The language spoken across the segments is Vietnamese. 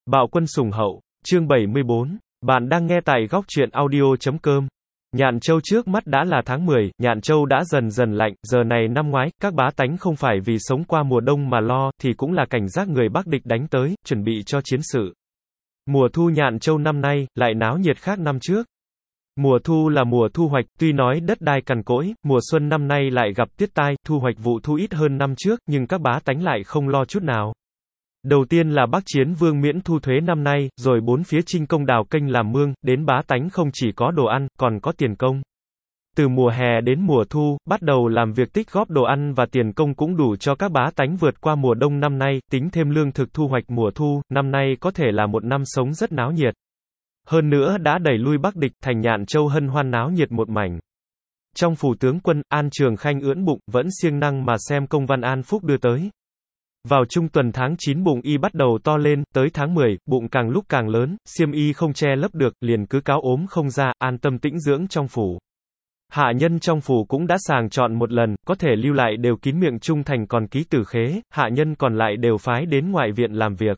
Bạo quân sùng hậu, chương 74. Bạn đang nghe tại góc truyện audio.com. Nhạn Châu trước mắt đã là tháng 10, Nhạn Châu đã dần dần lạnh, giờ này năm ngoái, các bá tánh không phải vì sống qua mùa đông mà lo, thì cũng là cảnh giác người Bắc địch đánh tới, chuẩn bị cho chiến sự. Mùa thu Nhạn Châu năm nay, lại náo nhiệt khác năm trước. Mùa thu là mùa thu hoạch, tuy nói đất đai cằn cỗi, mùa xuân năm nay lại gặp tiết tai, thu hoạch vụ thu ít hơn năm trước, nhưng các bá tánh lại không lo chút nào. Đầu tiên là Bắc Chiến Vương miễn thu thuế năm nay, rồi bốn phía chinh công đào kênh làm mương, đến bá tánh không chỉ có đồ ăn, còn có tiền công. Từ mùa hè đến mùa thu, bắt đầu làm việc tích góp đồ ăn và tiền công cũng đủ cho các bá tánh vượt qua mùa đông năm nay, tính thêm lương thực thu hoạch mùa thu, năm nay có thể là một năm sống rất náo nhiệt. Hơn nữa đã đẩy lui Bắc địch, thành Nhạn Châu hân hoan náo nhiệt một mảnh. Trong phủ tướng quân, An Trường Khanh ưỡn bụng, vẫn siêng năng mà xem công văn An Phúc đưa tới. Vào trung tuần tháng 9 bụng y bắt đầu to lên, tới tháng 10, bụng càng lúc càng lớn, xiêm y không che lấp được, liền cứ cáo ốm không ra, an tâm tĩnh dưỡng trong phủ. Hạ nhân trong phủ cũng đã sàng chọn một lần, có thể lưu lại đều kín miệng trung thành còn ký tử khế, hạ nhân còn lại đều phái đến ngoại viện làm việc.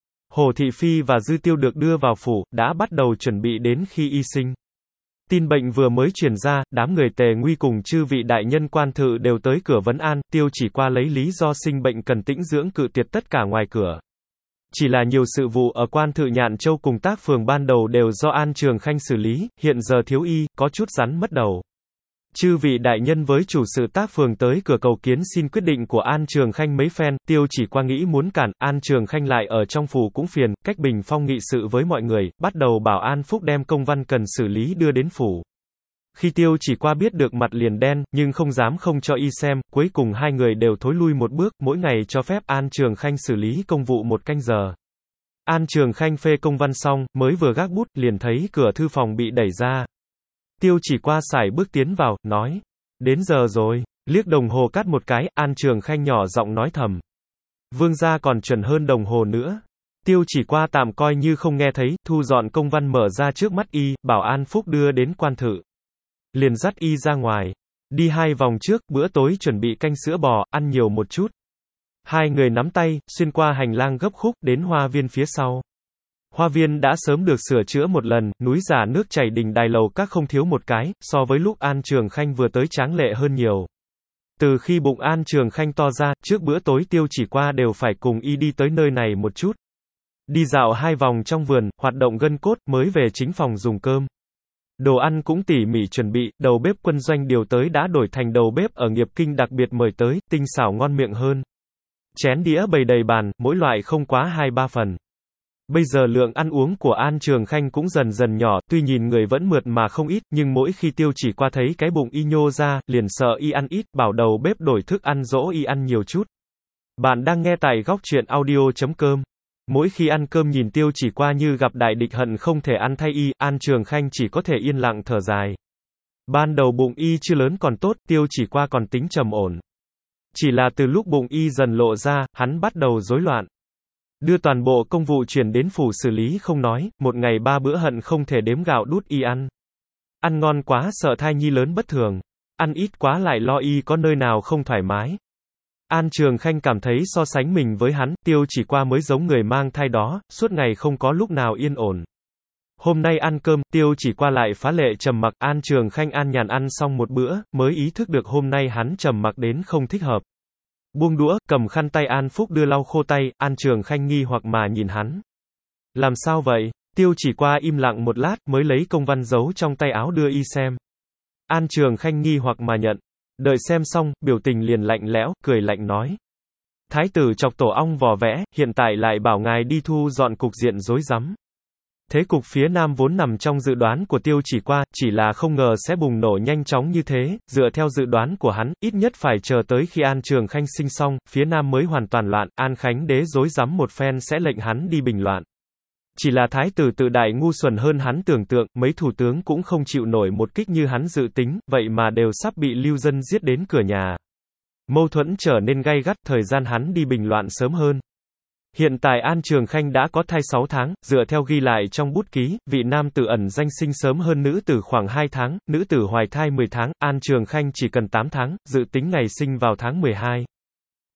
Hồ Thị Phi và Dư Tiêu được đưa vào phủ, đã bắt đầu chuẩn bị đến khi y sinh. Tin bệnh vừa mới truyền ra, đám người Tề Nguy cùng chư vị đại nhân quan thự đều tới cửa vấn an, Tiêu Chỉ Qua lấy lý do sinh bệnh cần tĩnh dưỡng cự tuyệt tất cả ngoài cửa. Chỉ là nhiều sự vụ ở quan thự Nhạn Châu cùng tác phường ban đầu đều do An Trường Khanh xử lý, hiện giờ thiếu y, có chút rắn mất đầu. Chư vị đại nhân với chủ sự tác phường tới cửa cầu kiến xin quyết định của An Trường Khanh mấy phen, Tiêu Chỉ Qua nghĩ muốn cản, An Trường Khanh lại ở trong phủ cũng phiền, cách bình phong nghị sự với mọi người, bắt đầu bảo An Phúc đem công văn cần xử lý đưa đến phủ. Khi Tiêu Chỉ Qua biết được mặt liền đen, nhưng không dám không cho y xem, cuối cùng hai người đều thối lui một bước, mỗi ngày cho phép An Trường Khanh xử lý công vụ một canh giờ. An Trường Khanh phê công văn xong, mới vừa gác bút, liền thấy cửa thư phòng bị đẩy ra. Tiêu Chỉ Qua sải bước tiến vào, nói, đến giờ rồi, liếc đồng hồ cắt một cái, An Trường Khanh nhỏ giọng nói thầm. Vương gia còn chuẩn hơn đồng hồ nữa. Tiêu Chỉ Qua tạm coi như không nghe thấy, thu dọn công văn mở ra trước mắt y, bảo An Phúc đưa đến quan thự. Liền dắt y ra ngoài. Đi 2 vòng trước, bữa tối chuẩn bị canh sữa bò, ăn nhiều một chút. Hai người nắm tay, xuyên qua hành lang gấp khúc, đến hoa viên phía sau. Hoa viên đã sớm được sửa chữa một lần, núi giả nước chảy đình đài lầu các không thiếu một cái, so với lúc An Trường Khanh vừa tới tráng lệ hơn nhiều. Từ khi bụng An Trường Khanh to ra, trước bữa tối Tiêu Chỉ Qua đều phải cùng y đi tới nơi này một chút. Đi dạo 2 vòng trong vườn, hoạt động gân cốt, mới về chính phòng dùng cơm. Đồ ăn cũng tỉ mỉ chuẩn bị, đầu bếp quân doanh điều tới đã đổi thành đầu bếp ở Nghiệp Kinh đặc biệt mời tới, tinh xảo ngon miệng hơn. Chén đĩa bày đầy bàn, mỗi loại không quá 2-3 phần. Bây giờ lượng ăn uống của An Trường Khanh cũng dần dần nhỏ, tuy nhìn người vẫn mượt mà không ít, nhưng mỗi khi Tiêu Chỉ Qua thấy cái bụng y nhô ra, liền sợ y ăn ít, bảo đầu bếp đổi thức ăn dỗ y ăn nhiều chút. Bạn đang nghe tại góc truyện audio.com. Mỗi khi ăn cơm nhìn Tiêu Chỉ Qua như gặp đại địch hận không thể ăn thay y, An Trường Khanh chỉ có thể yên lặng thở dài. Ban đầu bụng y chưa lớn còn tốt, Tiêu Chỉ Qua còn tính trầm ổn. Chỉ là từ lúc bụng y dần lộ ra, hắn bắt đầu rối loạn. Đưa toàn bộ công vụ chuyển đến phủ xử lý không nói, một ngày 3 bữa hận không thể đếm gạo đút y ăn. Ăn ngon quá sợ thai nhi lớn bất thường. Ăn ít quá lại lo y có nơi nào không thoải mái. An Trường Khanh cảm thấy so sánh mình với hắn, Tiêu Chỉ Qua mới giống người mang thai đó, suốt ngày không có lúc nào yên ổn. Hôm nay ăn cơm, Tiêu Chỉ Qua lại phá lệ trầm mặc, An Trường Khanh an nhàn ăn xong một bữa, mới ý thức được hôm nay hắn trầm mặc đến không thích hợp. Buông đũa, cầm khăn tay An Phúc đưa lau khô tay, An Trường Khanh nghi hoặc mà nhìn hắn. Làm sao vậy? Tiêu Chỉ Qua im lặng một lát, mới lấy công văn giấu trong tay áo đưa y xem. An Trường Khanh nghi hoặc mà nhận. Đợi xem xong, biểu tình liền lạnh lẽo, cười lạnh nói. Thái tử chọc tổ ong vò vẽ, hiện tại lại bảo ngài đi thu dọn cục diện rối rắm. Thế cục phía Nam vốn nằm trong dự đoán của Tiêu Chỉ Qua, chỉ là không ngờ sẽ bùng nổ nhanh chóng như thế, dựa theo dự đoán của hắn, ít nhất phải chờ tới khi An Trường Khanh sinh xong, phía Nam mới hoàn toàn loạn, An Khánh đế rối rắm một phen sẽ lệnh hắn đi bình loạn. Chỉ là thái tử tự đại ngu xuẩn hơn hắn tưởng tượng, mấy thủ tướng cũng không chịu nổi một kích như hắn dự tính, vậy mà đều sắp bị lưu dân giết đến cửa nhà. Mâu thuẫn trở nên gay gắt, thời gian hắn đi bình loạn sớm hơn. Hiện tại An Trường Khanh đã có thai 6 tháng, dựa theo ghi lại trong bút ký, vị nam tử ẩn danh sinh sớm hơn nữ tử khoảng 2 tháng, nữ tử hoài thai 10 tháng, An Trường Khanh chỉ cần 8 tháng, dự tính ngày sinh vào tháng 12.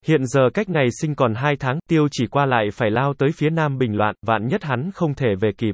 Hiện giờ cách ngày sinh còn 2 tháng, Tiêu Chỉ Qua lại phải lao tới phía Nam bình loạn, vạn nhất hắn không thể về kịp.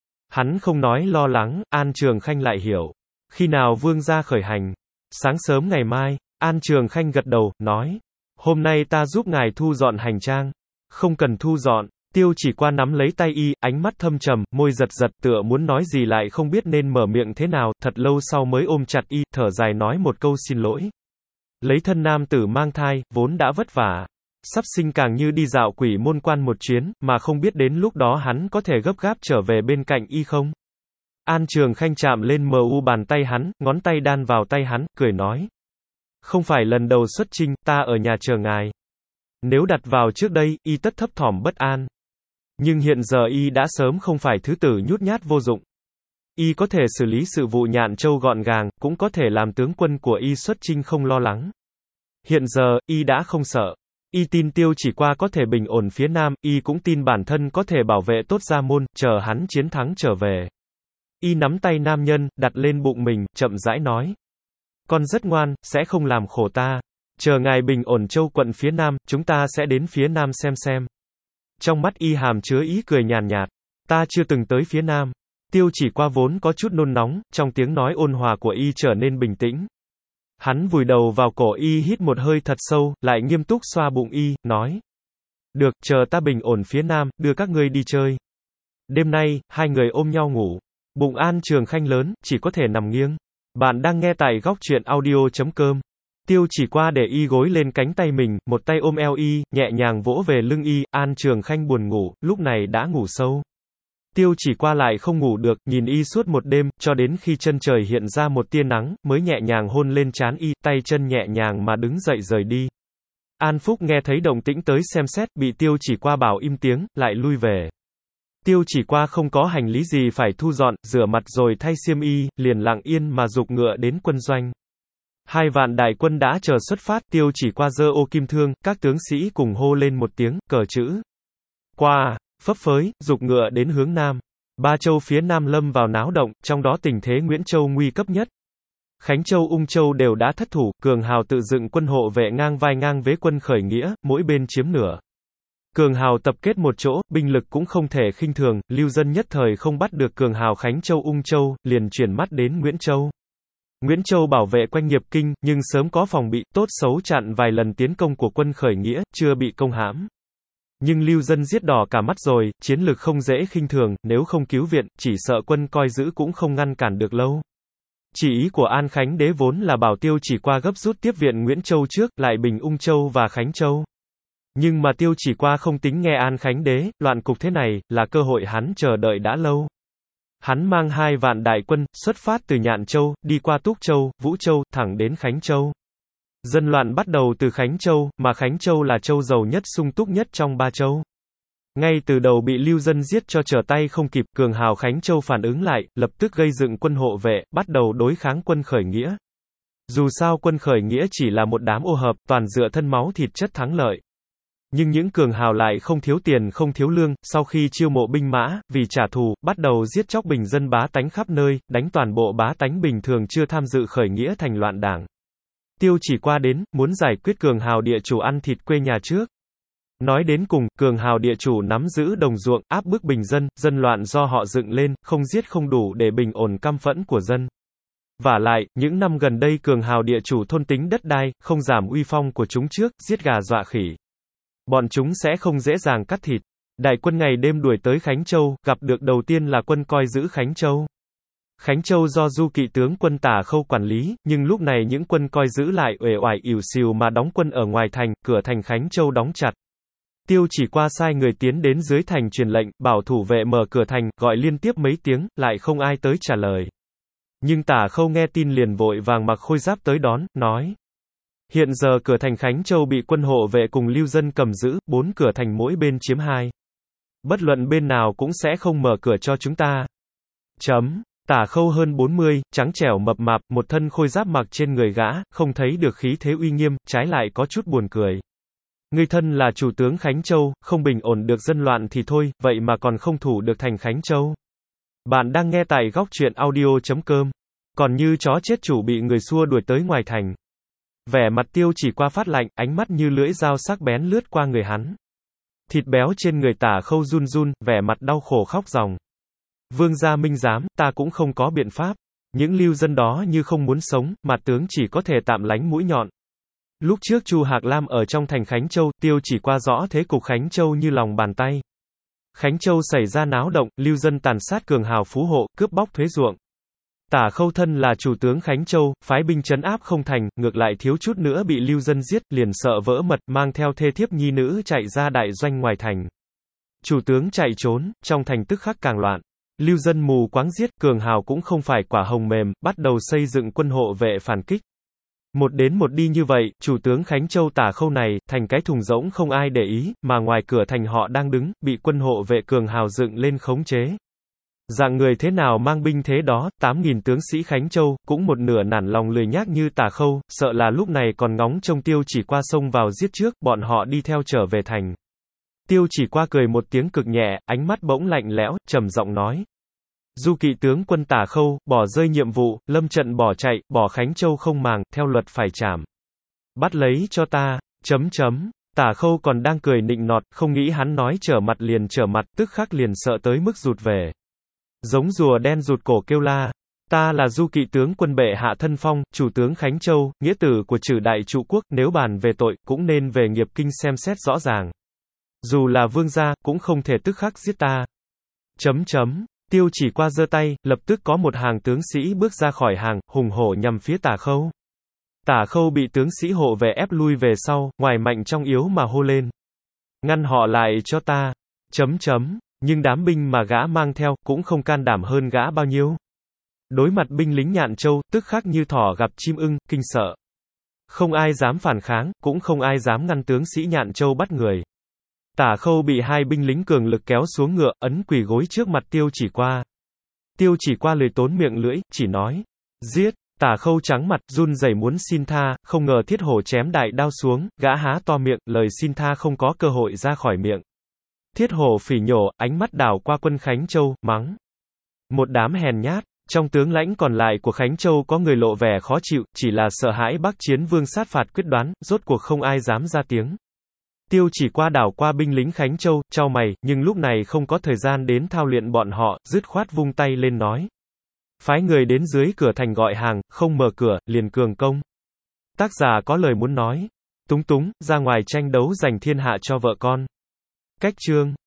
Hắn không nói lo lắng, An Trường Khanh lại hiểu. Khi nào vương gia khởi hành? Sáng sớm ngày mai. An Trường Khanh gật đầu, nói. Hôm nay ta giúp ngài thu dọn hành trang. Không cần thu dọn. Tiêu Chỉ Qua nắm lấy tay y, ánh mắt thâm trầm, môi giật giật tựa muốn nói gì lại không biết nên mở miệng thế nào, thật lâu sau mới ôm chặt y, thở dài nói một câu xin lỗi. Lấy thân nam tử mang thai, vốn đã vất vả. Sắp sinh càng như đi dạo quỷ môn quan một chuyến, mà không biết đến lúc đó hắn có thể gấp gáp trở về bên cạnh y không? An Trường Khanh chạm lên bàn tay hắn, ngón tay đan vào tay hắn, cười nói. Không phải lần đầu xuất chinh, ta ở nhà chờ ngài. Nếu đặt vào trước đây, y tất thấp thỏm bất an. Nhưng hiện giờ y đã sớm không phải thứ tử nhút nhát vô dụng. Y có thể xử lý sự vụ Nhạn Châu gọn gàng, cũng có thể làm tướng quân của y xuất chinh không lo lắng. Hiện giờ, y đã không sợ. Y tin Tiêu Chỉ Qua có thể bình ổn phía Nam, y cũng tin bản thân có thể bảo vệ tốt gia môn, chờ hắn chiến thắng trở về. Y nắm tay nam nhân, đặt lên bụng mình, chậm rãi nói. Con rất ngoan, sẽ không làm khổ ta. Chờ ngài bình ổn Châu quận phía Nam, chúng ta sẽ đến phía Nam xem. Trong mắt y hàm chứa ý cười nhàn nhạt. Ta chưa từng tới phía Nam. Tiêu Chỉ Qua vốn có chút nôn nóng, trong tiếng nói ôn hòa của y trở nên bình tĩnh. Hắn vùi đầu vào cổ y hít một hơi thật sâu, lại nghiêm túc xoa bụng y, nói. Được, chờ ta bình ổn phía Nam, đưa các ngươi đi chơi. Đêm nay, hai người ôm nhau ngủ. Bụng An Trường Khanh lớn, chỉ có thể nằm nghiêng. Bạn đang nghe tại góc truyện audio.com. Tiêu Chỉ Qua để y gối lên cánh tay mình, một tay ôm eo y, nhẹ nhàng vỗ về lưng y, An Trường Khanh buồn ngủ, lúc này đã ngủ sâu. Tiêu Chỉ Qua lại không ngủ được, nhìn y suốt một đêm, cho đến khi chân trời hiện ra một tia nắng, mới nhẹ nhàng hôn lên trán y, tay chân nhẹ nhàng mà đứng dậy rời đi. An Phúc nghe thấy động tĩnh tới xem xét, bị Tiêu Chỉ Qua bảo im tiếng, lại lui về. Tiêu Chỉ Qua không có hành lý gì phải thu dọn, rửa mặt rồi thay xiêm y, liền lặng yên mà giục ngựa đến quân doanh. 2 vạn đại quân đã chờ xuất phát, Tiêu Chỉ Qua giơ ô kim thương, các tướng sĩ cùng hô lên một tiếng, cờ chữ. Qua, phấp phới, giục ngựa đến hướng Nam. 3 châu phía Nam lâm vào náo động, trong đó tình thế Nguyễn Châu nguy cấp nhất. Khánh Châu, Ung Châu đều đã thất thủ, Cường Hào tự dựng quân hộ vệ ngang vai ngang vế quân khởi nghĩa, mỗi bên chiếm nửa. Cường Hào tập kết một chỗ, binh lực cũng không thể khinh thường, lưu dân nhất thời không bắt được Cường Hào Khánh Châu, Ung Châu, liền chuyển mắt đến Nguyễn Châu. Nguyễn Châu bảo vệ quanh Nghiệp Kinh, nhưng sớm có phòng bị, tốt xấu chặn vài lần tiến công của quân khởi nghĩa, chưa bị công hãm. Nhưng lưu dân giết đỏ cả mắt rồi, chiến lược không dễ khinh thường, nếu không cứu viện, chỉ sợ quân coi giữ cũng không ngăn cản được lâu. Chỉ ý của An Khánh Đế vốn là bảo Tiêu Chỉ Qua gấp rút tiếp viện Nguyễn Châu trước, lại bình Ung Châu và Khánh Châu. Nhưng mà Tiêu Chỉ Qua không tính nghe An Khánh Đế, loạn cục thế này, là cơ hội hắn chờ đợi đã lâu. Hắn mang 2 vạn đại quân, xuất phát từ Nhạn Châu, đi qua Túc Châu, Vũ Châu, thẳng đến Khánh Châu. Dân loạn bắt đầu từ Khánh Châu, mà Khánh Châu là châu giàu nhất sung túc nhất trong 3 châu. Ngay từ đầu bị lưu dân giết cho trở tay không kịp, Cường Hào Khánh Châu phản ứng lại, lập tức gây dựng quân hộ vệ, bắt đầu đối kháng quân khởi nghĩa. Dù sao quân khởi nghĩa chỉ là một đám ô hợp, toàn dựa thân máu thịt chất thắng lợi. Nhưng những Cường Hào lại không thiếu tiền không thiếu lương, sau khi chiêu mộ binh mã, vì trả thù, bắt đầu giết chóc bình dân bá tánh khắp nơi, đánh toàn bộ bá tánh bình thường chưa tham dự khởi nghĩa thành loạn đảng. Tiêu Chỉ Qua đến, muốn giải quyết Cường Hào địa chủ ăn thịt quê nhà trước. Nói đến cùng, Cường Hào địa chủ nắm giữ đồng ruộng, áp bức bình dân, dân loạn do họ dựng lên, không giết không đủ để bình ổn căm phẫn của dân. Vả lại, những năm gần đây Cường Hào địa chủ thôn tính đất đai, không giảm uy phong của chúng trước, giết gà dọa khỉ. Bọn chúng sẽ không dễ dàng cắt thịt. Đại quân ngày đêm đuổi tới Khánh Châu, gặp được đầu tiên là quân coi giữ Khánh Châu. Khánh Châu do Du Kỵ tướng quân Tả Khâu quản lý, nhưng lúc này những quân coi giữ lại uể oải ỉu xìu mà đóng quân ở ngoài thành, cửa thành Khánh Châu đóng chặt. Tiêu Chỉ Qua sai người tiến đến dưới thành truyền lệnh, bảo thủ vệ mở cửa thành, gọi liên tiếp mấy tiếng, lại không ai tới trả lời. Nhưng Tả Khâu nghe tin liền vội vàng mặc khôi giáp tới đón, nói. Hiện giờ cửa thành Khánh Châu bị quân hộ vệ cùng lưu dân cầm giữ, 4 cửa thành mỗi bên chiếm 2. Bất luận bên nào cũng sẽ không mở cửa cho chúng ta. Tả Khâu hơn 40, trắng trẻo mập mạp, một thân khôi giáp mặc trên người gã, không thấy được khí thế uy nghiêm, trái lại có chút buồn cười. Ngươi thân là chủ tướng Khánh Châu, không bình ổn được dân loạn thì thôi, vậy mà còn không thủ được thành Khánh Châu. Bạn đang nghe tại góc truyện audio.com. Còn như chó chết chủ bị người xua đuổi tới ngoài thành. Vẻ mặt Tiêu Chỉ Qua phát lạnh, ánh mắt như lưỡi dao sắc bén lướt qua người hắn. Thịt béo trên người Tả Khâu run run, vẻ mặt đau khổ khóc ròng. Vương gia minh giám, ta cũng không có biện pháp. Những lưu dân đó như không muốn sống, mặt tướng chỉ có thể tạm lánh mũi nhọn. Lúc trước Chu Hạc Lam ở trong thành Khánh Châu, Tiêu Chỉ Qua rõ thế cục Khánh Châu như lòng bàn tay. Khánh Châu xảy ra náo động, lưu dân tàn sát cường hào phú hộ, cướp bóc thuế ruộng. Tả Khâu thân là chủ tướng Khánh Châu, phái binh trấn áp không thành, ngược lại thiếu chút nữa bị lưu dân giết, liền sợ vỡ mật, mang theo thê thiếp nhi nữ chạy ra đại doanh ngoài thành. Chủ tướng chạy trốn, trong thành tức khắc càng loạn. Lưu dân mù quáng giết, cường hào cũng không phải quả hồng mềm, bắt đầu xây dựng quân hộ vệ phản kích. Một đến một đi như vậy, chủ tướng Khánh Châu Tả Khâu này, thành cái thùng rỗng không ai để ý, mà ngoài cửa thành họ đang đứng, bị quân hộ vệ cường hào dựng lên khống chế. Dạng người thế nào mang binh thế đó, 8.000 tướng sĩ Khánh Châu, cũng một nửa nản lòng lười nhác như Tả Khâu, sợ là lúc này còn ngóng trông Tiêu Chỉ Qua sông vào giết trước, bọn họ đi theo trở về thành. Tiêu Chỉ Qua cười một tiếng cực nhẹ, ánh mắt bỗng lạnh lẽo, trầm giọng nói. Du kỵ tướng quân Tả Khâu, bỏ rơi nhiệm vụ, lâm trận bỏ chạy, bỏ Khánh Châu không màng, theo luật phải trảm. Bắt lấy cho ta, Tả Khâu còn đang cười nịnh nọt, không nghĩ hắn nói trở mặt liền trở mặt, tức khắc liền sợ tới mức rụt về. Giống rùa đen rụt cổ kêu la. Ta là du kỵ tướng quân bệ hạ thân phong, chủ tướng Khánh Châu, nghĩa tử của Trử đại trụ quốc, nếu bàn về tội, cũng nên về nghiệp kinh xem xét rõ ràng. Dù là vương gia, cũng không thể tức khắc giết ta. Tiêu Chỉ Qua giơ tay, lập tức có một hàng tướng sĩ bước ra khỏi hàng, hùng hổ nhằm phía Tả Khâu. Tả Khâu bị tướng sĩ hộ vệ ép lui về sau, ngoài mạnh trong yếu mà hô lên. Ngăn họ lại cho ta. Nhưng đám binh mà gã mang theo, cũng không can đảm hơn gã bao nhiêu. Đối mặt binh lính Nhạn Châu, tức khắc như thỏ gặp chim ưng, kinh sợ. Không ai dám phản kháng, cũng không ai dám ngăn tướng sĩ Nhạn Châu bắt người. Tả Khâu bị hai binh lính cường lực kéo xuống ngựa, ấn quỳ gối trước mặt Tiêu Chỉ Qua. Tiêu Chỉ Qua lười tốn miệng lưỡi, chỉ nói, giết. Tả Khâu trắng mặt, run rẩy muốn xin tha, không ngờ Thiết Hổ chém đại đao xuống, gã há to miệng, lời xin tha không có cơ hội ra khỏi miệng. Thiết Hổ phỉ nhổ, ánh mắt đảo qua quân Khánh Châu, mắng. Một đám hèn nhát. Trong tướng lãnh còn lại của Khánh Châu có người lộ vẻ khó chịu, chỉ là sợ hãi Bắc Chiến Vương sát phạt quyết đoán, rốt cuộc không ai dám ra tiếng. Tiêu Chỉ Qua đảo qua binh lính Khánh Châu, chau mày, nhưng lúc này không có thời gian đến thao luyện bọn họ, dứt khoát vung tay lên nói. Phái người đến dưới cửa thành gọi hàng, không mở cửa, liền cường công. Tác giả có lời muốn nói. Túng túng, ra ngoài tranh đấu giành thiên hạ cho vợ con. Cách chương.